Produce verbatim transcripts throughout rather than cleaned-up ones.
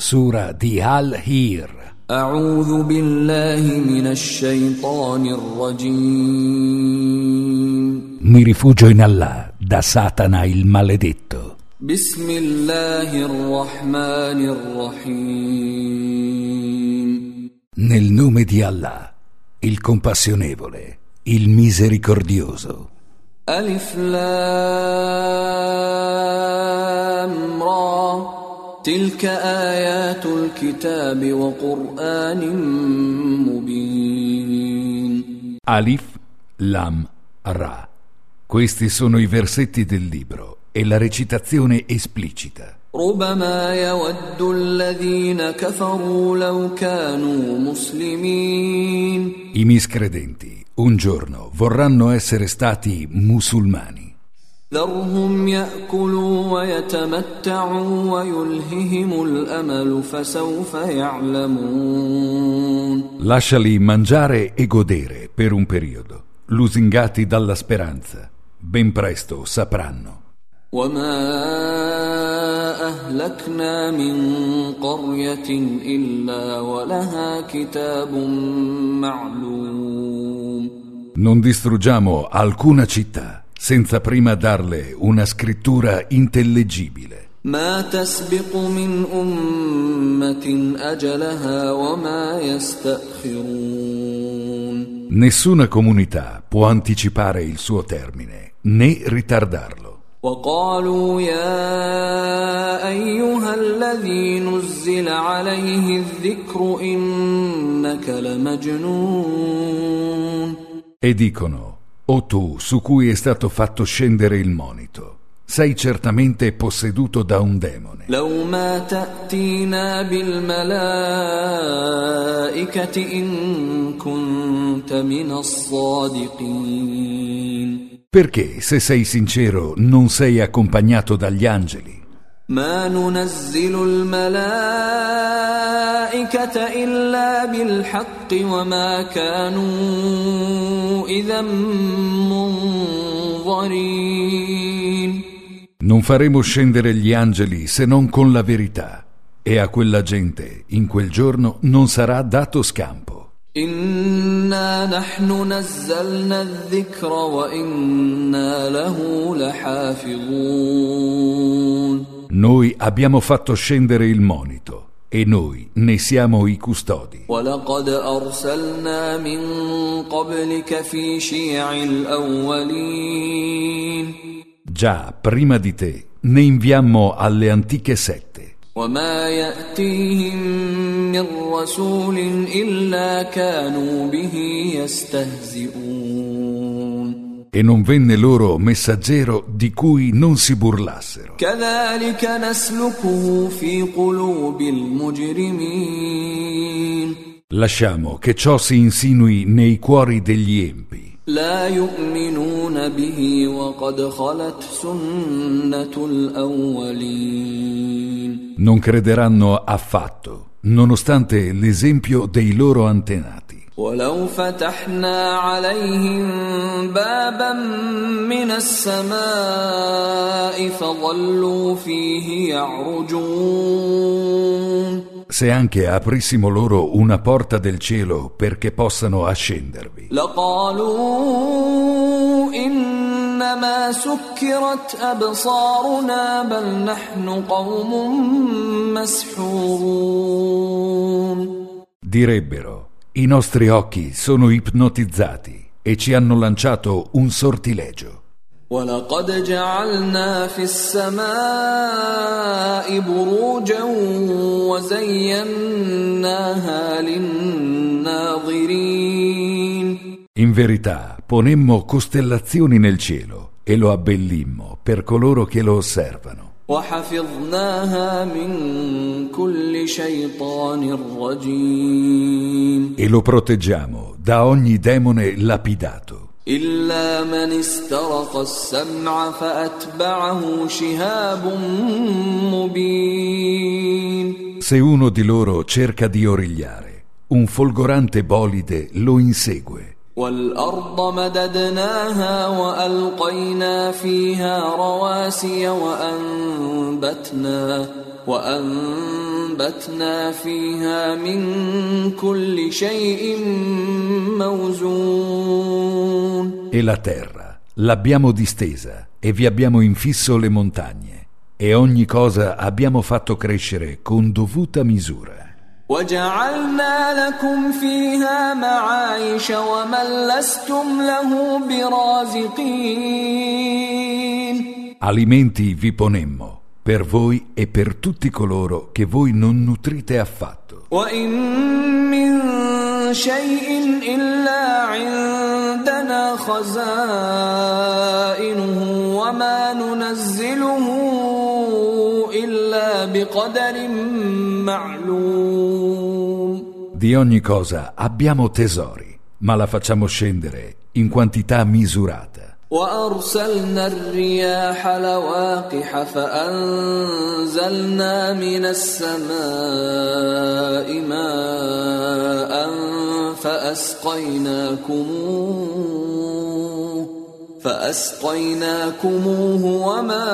Sura di Al-Hir. أعوذ بالله من الشيطان الرجيم. Mi rifugio in Allah da Satana il maledetto. بسم الله الرحمن الرحيم. Nel nome di Allah, il compassionevole, il misericordioso. ألف لام را تلك آيات الكتاب وقرآن مبين. Alif Lam Ra. Questi sono i versetti del libro e la recitazione esplicita. ربما يود الذين كفروا لو كانوا مسلمين. I miscredenti un giorno vorranno essere stati musulmani. ذرهم يأكلوا ويتمتعوا ويلههم الأمل فسوف يعلمون. Lasciali mangiare e godere per un periodo, lusingati dalla speranza. Ben presto sapranno. وما أهلكنا من قرية إلا ولها كتاب معلوم. Non distruggiamo alcuna città senza prima darle una scrittura intellegibile. ما تسبق من أمة أجلها وما يستأخرون. Nessuna comunità può anticipare il suo termine, né ritardarlo. وقالوا يا أيها الذي نزل عليه الذكر إنك لمجنون. E dicono: O tu su cui è stato fatto scendere il monito, sei certamente posseduto da un demone. لو ما تأتينا بالملائكة إن كنت من الصادقين. Perché, se sei sincero, non sei accompagnato dagli angeli? ما ننزل الملائكة إلا بالحق وما كانوا إذا منظرين. Non faremo scendere gli angeli se non con la verità, e a quella gente in quel giorno non sarà dato scampo. إنا نحن نزلنا الذكر وإنا له لحافظون. Noi abbiamo fatto scendere il monito e noi ne siamo i custodi. ولقد أرسلنا من قبلك في شيع الأولين. Già prima di te ne inviammo alle antiche sette. وما يأتيهم من رسول إلا كانوا به يستهزئون. E non venne loro messaggero di cui non si burlassero. كذلك نسلكه في قلوب المجرمين. Lasciamo che ciò si insinui nei cuori degli empi. لا يؤمنون به وقد خلت سنة الأولين. Non crederanno affatto, nonostante l'esempio dei loro antenati. ولو فتحنا عليهم بابا من السماء فظلوا فيه يعرجون. Se anche aprissimo loro una porta del cielo perché possano ascendervi, لقالوا إنما سكرت أبصارنا بل نحن قوم مسحورون. direbbero: i nostri occhi sono ipnotizzati e ci hanno lanciato un sortilegio. ولقد جعلنا في السماء بروجا وزيناها للناظرين. In verità, ponemmo costellazioni nel cielo e lo abbellimmo per coloro che lo osservano. وحفظناها من كل شيطان رجيم. E lo proteggiamo da ogni demone lapidato. إلا من استرق السمع فأتبعه شهاب مبين. Se uno di loro cerca di origliare, un folgorante bolide lo insegue. والأرض مددناها وألقينا فيها رواسي وأنبتنا وأنبتنا فيها من كل شيء موزون. E la terra l'abbiamo distesa e vi abbiamo infisso le montagne e ogni cosa abbiamo fatto crescere con dovuta misura. وجعلنا لكم فيها معايش ومن لستم له برازقين. Alimenti vi ponemmo per voi e per tutti coloro che voi non nutrite affatto. وإن من شيء إلا عندنا خزائنه وما ننزله إلا بقدر معلوم. Di ogni cosa abbiamo tesori, ma la facciamo scendere in quantità misurata. وأرسلنا الرياح لواقح فأنزلنا من السماء ماء فأسقيناكموه فأسقيناكموه وما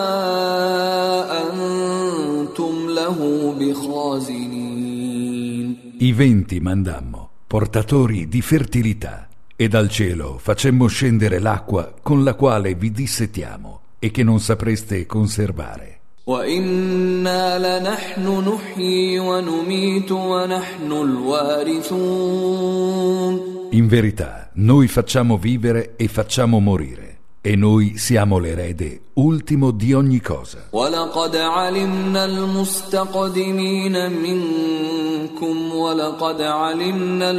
أنتم له بخازنين. I venti mandammo, portatori di fertilità, e dal cielo facemmo scendere l'acqua con la quale vi dissettiamo e che non sapreste conservare. وَإِنَّا لَنَحْنُ نُحْيِي وَنُمِيتُ وَنَحْنُ الْوَارِثُونَ. In verità, noi facciamo vivere e facciamo morire, e noi siamo l'erede ultimo di ogni cosa. وَلَقَدْ عَلِمْنَا الْمُسْتَقْدِمِينَ مِنكُمْ وَلَقَدْ عَلِمْنَا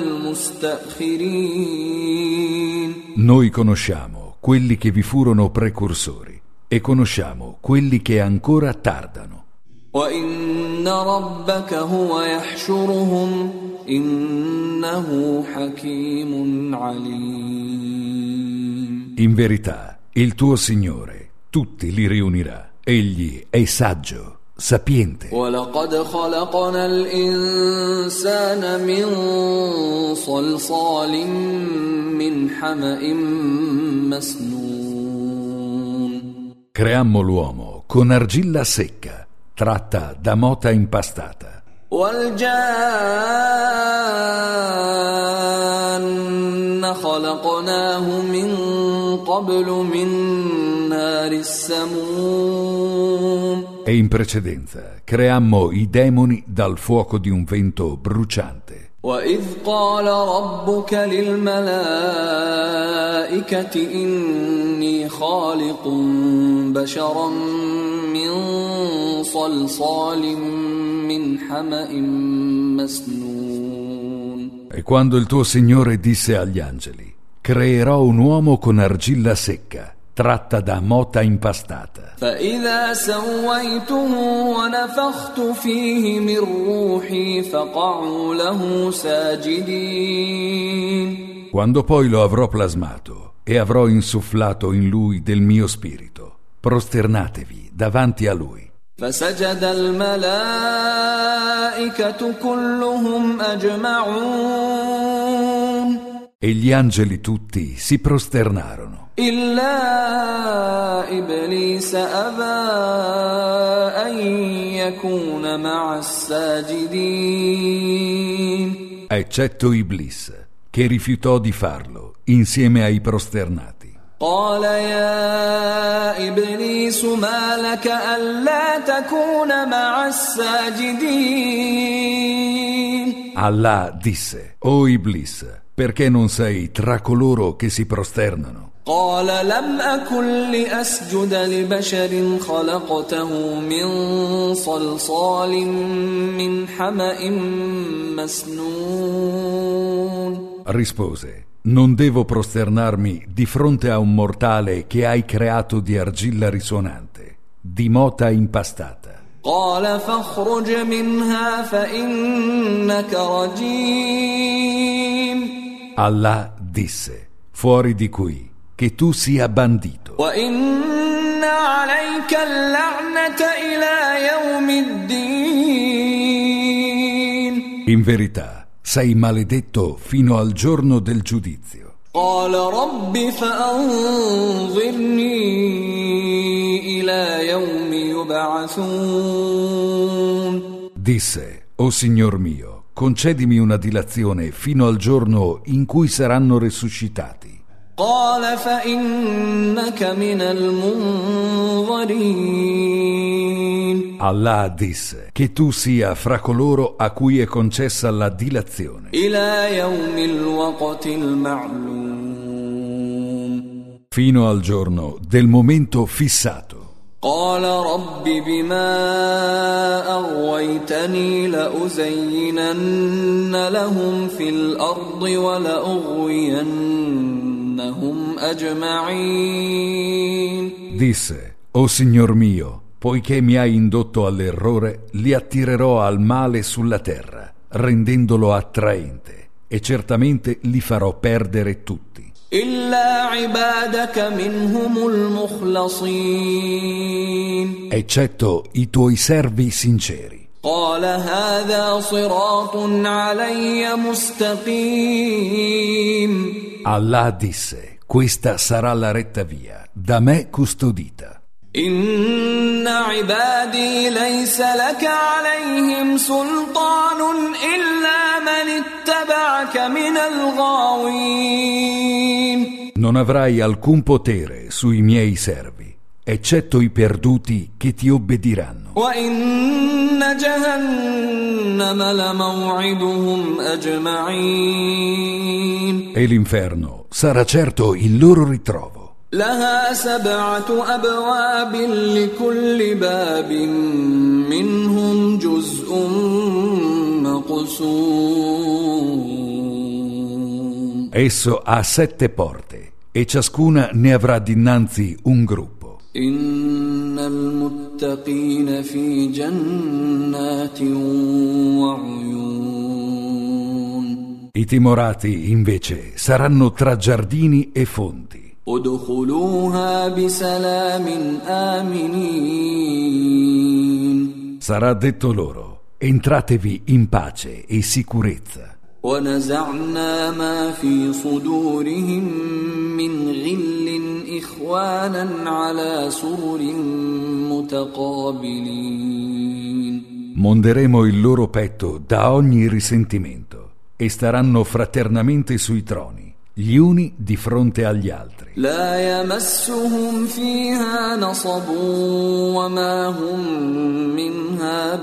الْمُسْتَأْخِرِينَ. Noi conosciamo quelli che vi furono precursori e conosciamo quelli che ancora tardano. وَإِنَّ رَبَّكَ هُوَ يَحْشُرُهُمْ إِنَّهُ حَكِيمٌ عَلِيمٌ. In verità, il tuo Signore tutti li riunirà. Egli è saggio, sapiente. وَلَقَدْ خَلَقْنَا الْإِنسَانَ مِنْ صَلْصَالٍ مِنْ حَمَإٍ مَسْنُونٍ. Creammo l'uomo con argilla secca, tratta da mota impastata. وَالْجَانَّ خَلَقْنَاهُ مِنْ قَبْلُ مِنْ نَارِ السَّمُومِ. E in precedenza creammo i demoni dal fuoco di un vento bruciante. وَإِذْ قَالَ رَبُّكَ لِلْمَلَائِكَةِ إِنِّي خَالِقٌ بَشَرًا مِّن صَلْصَالٍ مِّنْ حَمَإٍ مَّسْنُونٍ. E quando il tuo Signore disse agli angeli: creerò un uomo con argilla secca, tratta da mota impastata. فَإِذَا سَوَّيْتُهُ وَنَفَخْتُ فِيهِ مِنْ رُوحِي فَقَعُوا لَهُ سَاجِدِينَ. Quando poi lo avrò plasmato e avrò insufflato in lui del mio spirito, prosternatevi davanti a lui. فَسَجَدَ الْمَلَائِكَةُ كُلُّهُمْ أَجْمَعُونَ. E gli angeli tutti si prosternarono. إِلَّا إِبْلِيسَ أَبَى أَن يَكُونَ مَعَ السَّاجِدِينَ. Eccetto Iblis, che rifiutò di farlo insieme ai prosternati. قال يا إبليس ما لك ألا تكون مع الساجدين. Allah disse: O Iblis, perché non sei tra coloro che si prosternano? قال لم أكن لأسجد لبشر خلقته من صلصال من حمأ مسنون. Rispose: non devo prosternarmi di fronte a un mortale che hai creato di argilla risuonante, di mota impastata. قال فاخرج منها فإنك رجيم. Allah disse: fuori di qui, che tu sia bandito. وإن عليك اللعنة إلى يوم الدين. In verità, sei maledetto fino al giorno del giudizio. قال رب فأنظرني إلى يوم يبعثون. Disse: O Signor mio, concedimi una dilazione fino al giorno in cui saranno resuscitati. قال فإنك من المنظرين. Allah disse: che tu sia fra coloro a cui è concessa la dilazione. إلى يوم الوقت المعلوم. Fino al giorno del momento fissato. قال رب بما أغويتني لأزينن لهم في الأرض ولأغوينهم أجمعين. Disse: O Signor mio, poiché mi hai indotto all'errore, li attirerò al male sulla terra, rendendolo attraente, e certamente li farò perdere tutti. إلا عبادك منهم المخلصين. Eccetto i tuoi servi sinceri. قال هذا صراط علي مستقيم. Allah disse: questa sarà la retta via, da me custodita. إن عبادي ليس لك عليهم سلطان إلا من اتبعك من الغاوين. Non avrai alcun potere sui miei servi, eccetto i perduti che ti obbediranno. وإن جهنم لموعدهم أجمعين. E l'inferno sarà certo il loro ritrovo. لها سبعة أبواب لكل باب منهم جزء مقسوم. Esso ha sette porte e ciascuna ne avrà dinanzi un gruppo. إن المتقين في جنات وعيون. I timorati invece saranno tra giardini e fonti. ادخلوها بسلام آمنين. Sarà detto loro: entratevi in pace e sicurezza. ونزعنا ما في صدورهم من غل إخوانا على سرر متقابلين. Monderemo il loro petto da ogni risentimento e staranno fraternamente sui troni, gli uni di fronte agli altri. لا يمسهم فيها نصب وما هم منها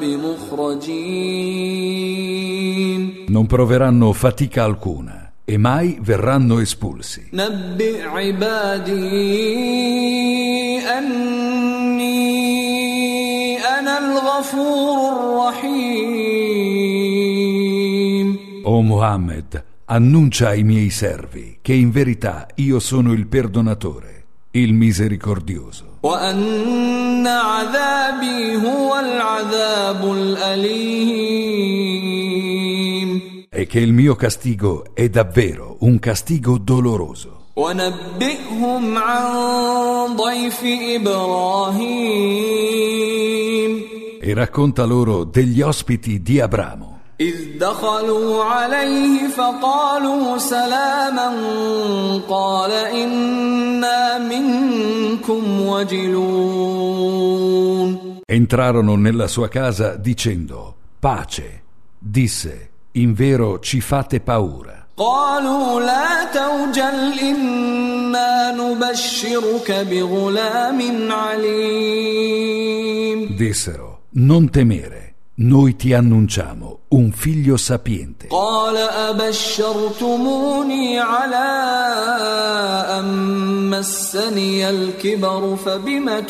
بمخرجين. Non proveranno fatica alcuna e mai verranno espulsi. نبئ عبادي أني أنا الغفور الرحيم. O Muhammad, annuncia ai miei servi che in verità io sono il perdonatore, il misericordioso. وأن عذابي هو العذاب الأليم. E che il mio castigo è davvero un castigo doloroso. ونبئهم عن ضيف إبراهيم. E racconta loro degli ospiti di Abramo. إذ دخلوا عليه فقالوا سلاما قال إنا منكم وجلون. Entrarono nella sua casa dicendo: pace. Disse: in vero ci fate paura. قالوا لا توجل إنا نبشرك بغلام عليم. Dissero: non temere. Noi ti annunciamo un figlio sapiente. قال أبشرتموني على أن مسني الكبر فبم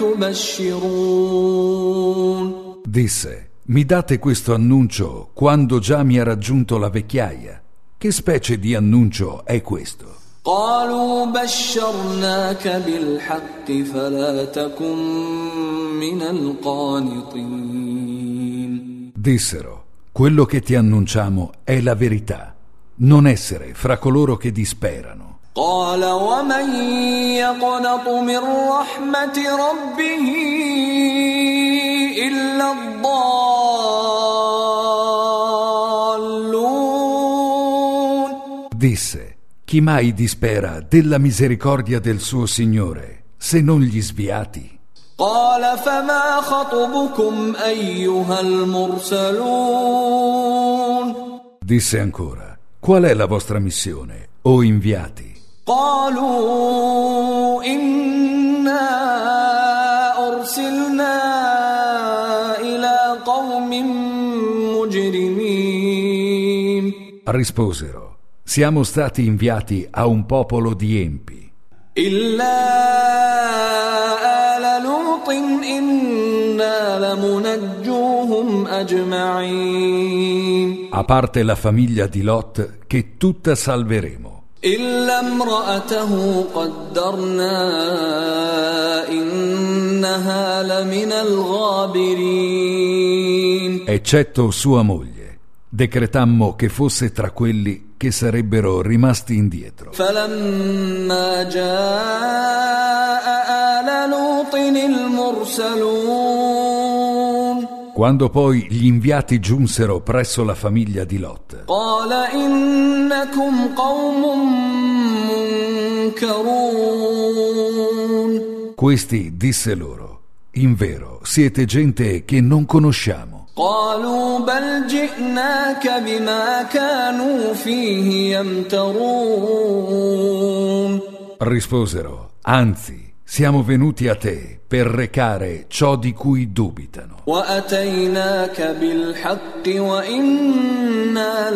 تبشرون. Disse: mi date questo annuncio quando già mi ha raggiunto la vecchiaia. Che specie di annuncio è questo? قالوا بشرناك بالحق فلا تكن من القانطين. Dissero: quello che ti annunciamo è la verità. Non essere fra coloro che disperano. قال ومن يقنط من رحمة ربه إلا الضالون. Disse: Chi mai dispera della misericordia del suo Signore, se non gli sviati? قال فما خطبكم أيها المرسلون Disse ancora: qual è la vostra missione, o inviati? قالوا إنا أرسلنا إلى قوم مجرمين. Risposero: siamo stati inviati a un popolo di empi. إلا آل لوط إنا لمنجوهم أجمعين. A parte la famiglia di Lot, che tutta salveremo. إلا امرأته قدرنا إنها لمن الغابرين. Eccetto sua moglie, decretammo che fosse tra quelli che sarebbero rimasti indietro. فلما جاء آل لوط المرسلون Quando poi gli inviati giunsero presso la famiglia di Lot, قال إنكم قوم منكرون. questi disse loro: invero siete gente che non conosciamo. قالوا بل جئناك بما كانوا فيه يمترون. Risposero: anzi, siamo venuti a te per recare ciò di cui dubitano. وأتيناك بالحق وإنا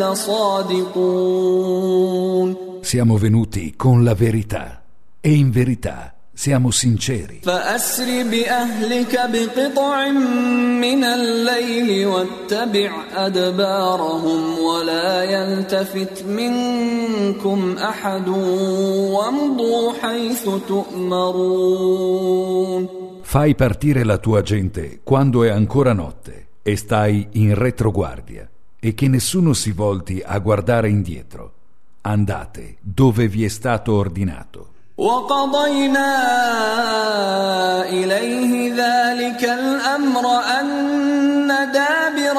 لصادقون. Siamo venuti con la verità e in verità siamo sinceri. فأسر بأهلك بقطع من الليل واتبع أدبارهم ولا يلتفت منكم أحد وامضوا حيث تؤمرون. Fai partire la tua gente quando è ancora notte e stai in retroguardia, e che nessuno si volti a guardare indietro. Andate dove vi è stato ordinato. وقضينا إليه ذلك الأمر أن دابر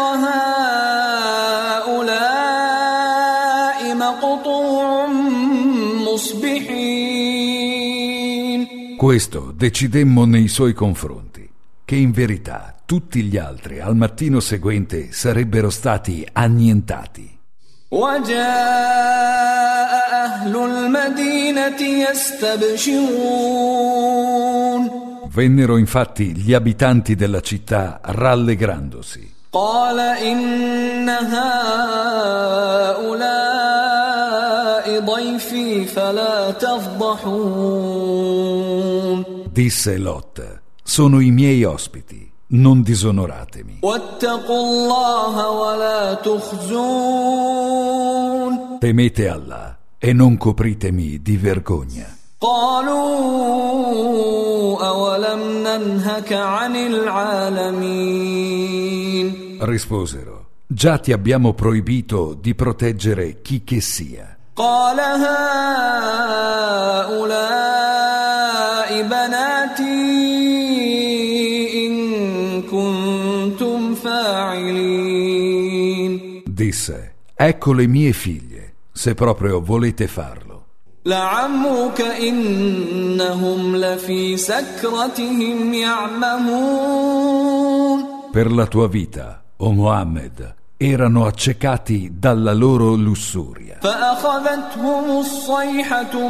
هؤلاء مقطوع مصبحين. Questo decidemmo nei suoi confronti, che in verità tutti gli altri al mattino seguente sarebbero stati annientati. وجاء أهل المدينة يستبشرون. Vennero infatti gli abitanti della città rallegrandosi. قال إن هؤلاء ضيفي فلا تفضحون. Disse Lot: sono i miei ospiti, non disonoratemi. واتقوا الله ولا تخزون. Temete Allah e non copritemi di vergogna. قالوا أولم ننهك عن العالمين. Risposero: già ti abbiamo proibito di proteggere chi che sia. قال هؤلاء بناتي إن كنتم فاعلين. Disse: ecco le mie figlie, se proprio volete farlo. لعمرك إنهم لفي سكرتهم يعمهون. Per la tua vita, o Muhammad, erano accecati dalla loro lussuria. فأخذتهم الصيحة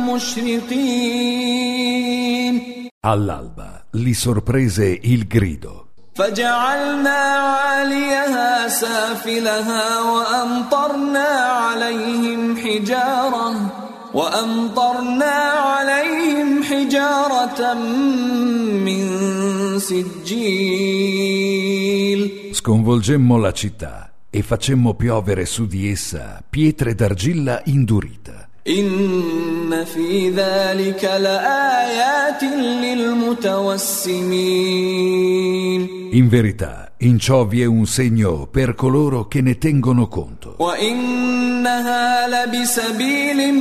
مشرقين. All'alba li sorprese il grido. فجعلنا عاليها سافلها وأمطرنا عليهم حجارة وأمطرنا عليهم حجارة من سجيل. Sconvolgemmo la città e facemmo piovere su di essa pietre d'argilla indurita. إن في ذلك لآيات للمتوسمين. In verità, in ciò vi è un segno per coloro che ne tengono conto. وإنها لبسبيل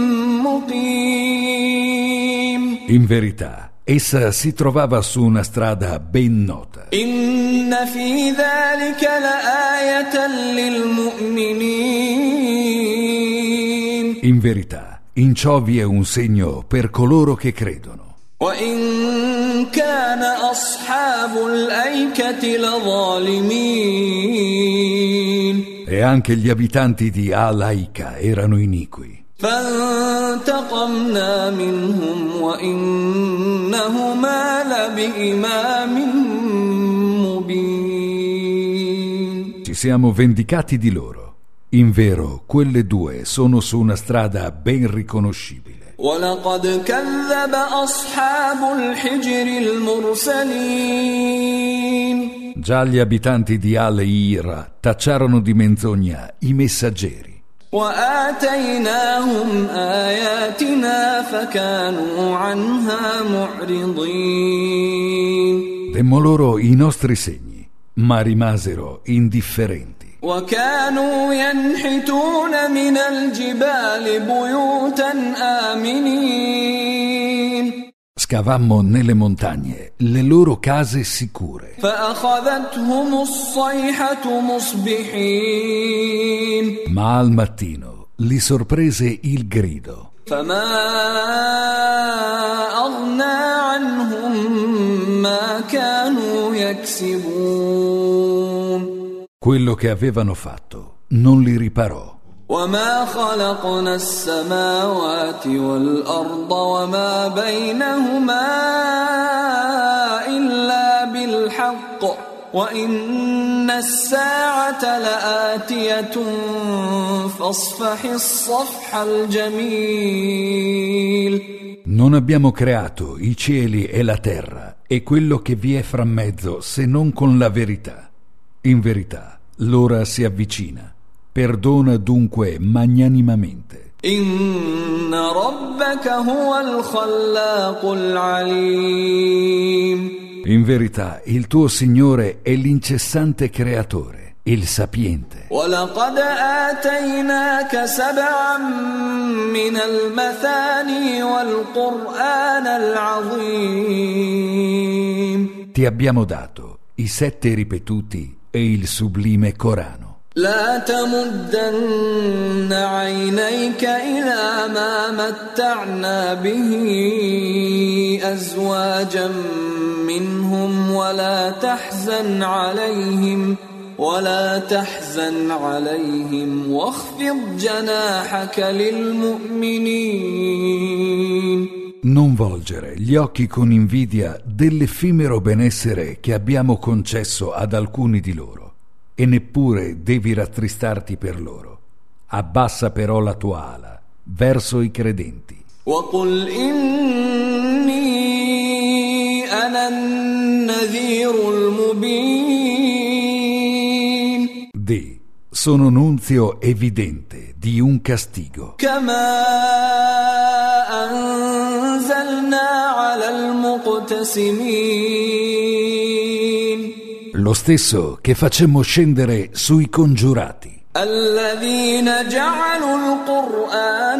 مقيم. In verità, essa si trovava su una strada ben nota. إن في ذلك لآية للمؤمنين. In verità, In ciò vi è un segno per coloro che credono. وإن كان أصحاب الأيكة لظالمين E anche gli abitanti di Al-Aika erano iniqui. فانتقمنا منهم وإنهما لبإمام مبين. Ci siamo vendicati di loro. In vero, quelle due sono su una strada ben riconoscibile. ولقد كذب أصحاب الحجر المرسلين. Già gli abitanti di Al-Hira tacciarono di menzogna i messaggeri. وآتيناهم آياتنا فكانوا عنها معرضين. Demmo loro i nostri segni, ma rimasero indifferenti. وكانوا ينحتون من الجبال بيوتا آمنين. Scavammo nelle montagne le loro case sicure. فأخذتهم الصيحة مصبحين. Ma al mattino li sorprese il grido. فما أغنى عنهم ما كانوا يكسبون. Quello che avevano fatto non li riparò. وما خلقنا السماوات والأرض وما بينهما إلا بالحق وإن الساعة لآتية فاصفح الصفح الجميل. Non abbiamo creato i cieli e la terra e quello che vi è fra mezzo se non con la verità. In verità, l'ora si avvicina. Perdona dunque magnanimamente. إن ربك هو الخلاق العليم. In verità, il tuo Signore è l'incessante creatore, il sapiente. ولقد آتيناك سبعا من المثاني والقرآن العظيم. Ti abbiamo dato i sette ripetuti e il sublime Corano. لا تمدن عينيك إلى ما متعنا به أزواجا منهم ولا تحزن عليهم ولا تحزن عليهم واخفض جناحك للمؤمنين. Non volgere gli occhi con invidia dell'effimero benessere che abbiamo concesso ad alcuni di loro. E neppure devi rattristarti per loro. Abbassa però la tua ala verso i credenti. وقل إني أنا النذير المبين. Di, sono nunzio evidente di un castigo. كما أنزلنا على المقتسمين. Lo stesso che facemmo scendere sui congiurati. الذين جعلوا القرآن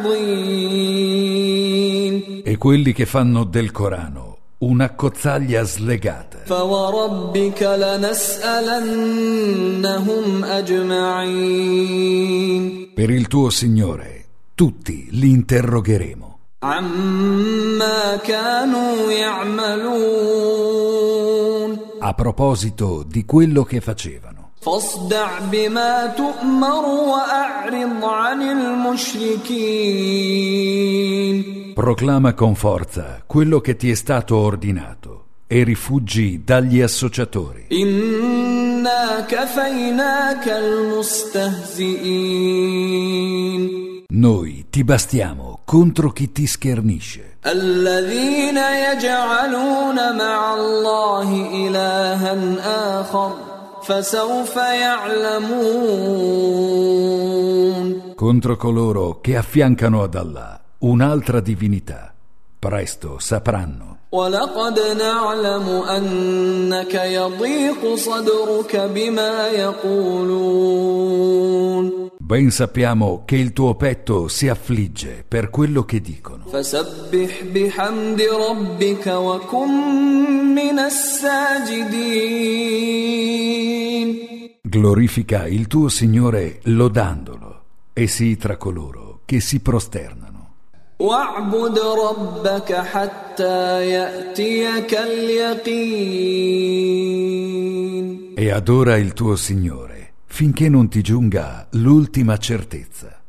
عضين. E quelli che fanno del Corano un'accozzaglia slegata. فوربك لنسألنهم أجمعين. Per il tuo Signore tutti li interrogheremo. عما كانوا يعملون. A proposito di quello che facevano. فاصدع بما تؤمر وأعرض عن المشركين. Proclama con forza quello che ti è stato ordinato e rifuggi dagli associatori. إنا كفيناك المستهزئين. Noi ti bastiamo contro chi ti schernisce. الذين يجعلون مع الله إلها آخر فسوف يعلمون. Contro coloro che affiancano ad Allah un'altra divinità. Presto sapranno. ولقد نعلم أنك يضيق صدرك بما يقولون. Ben sappiamo che il tuo petto si affligge per quello che dicono. فسبح بحمد ربك وكن من الساجدين. Glorifica il tuo Signore lodandolo e sii tra coloro che si prosternano. واعبد ربك حتى يأتيك اليقين. E adora il tuo Signore finché non ti giunga l'ultima certezza.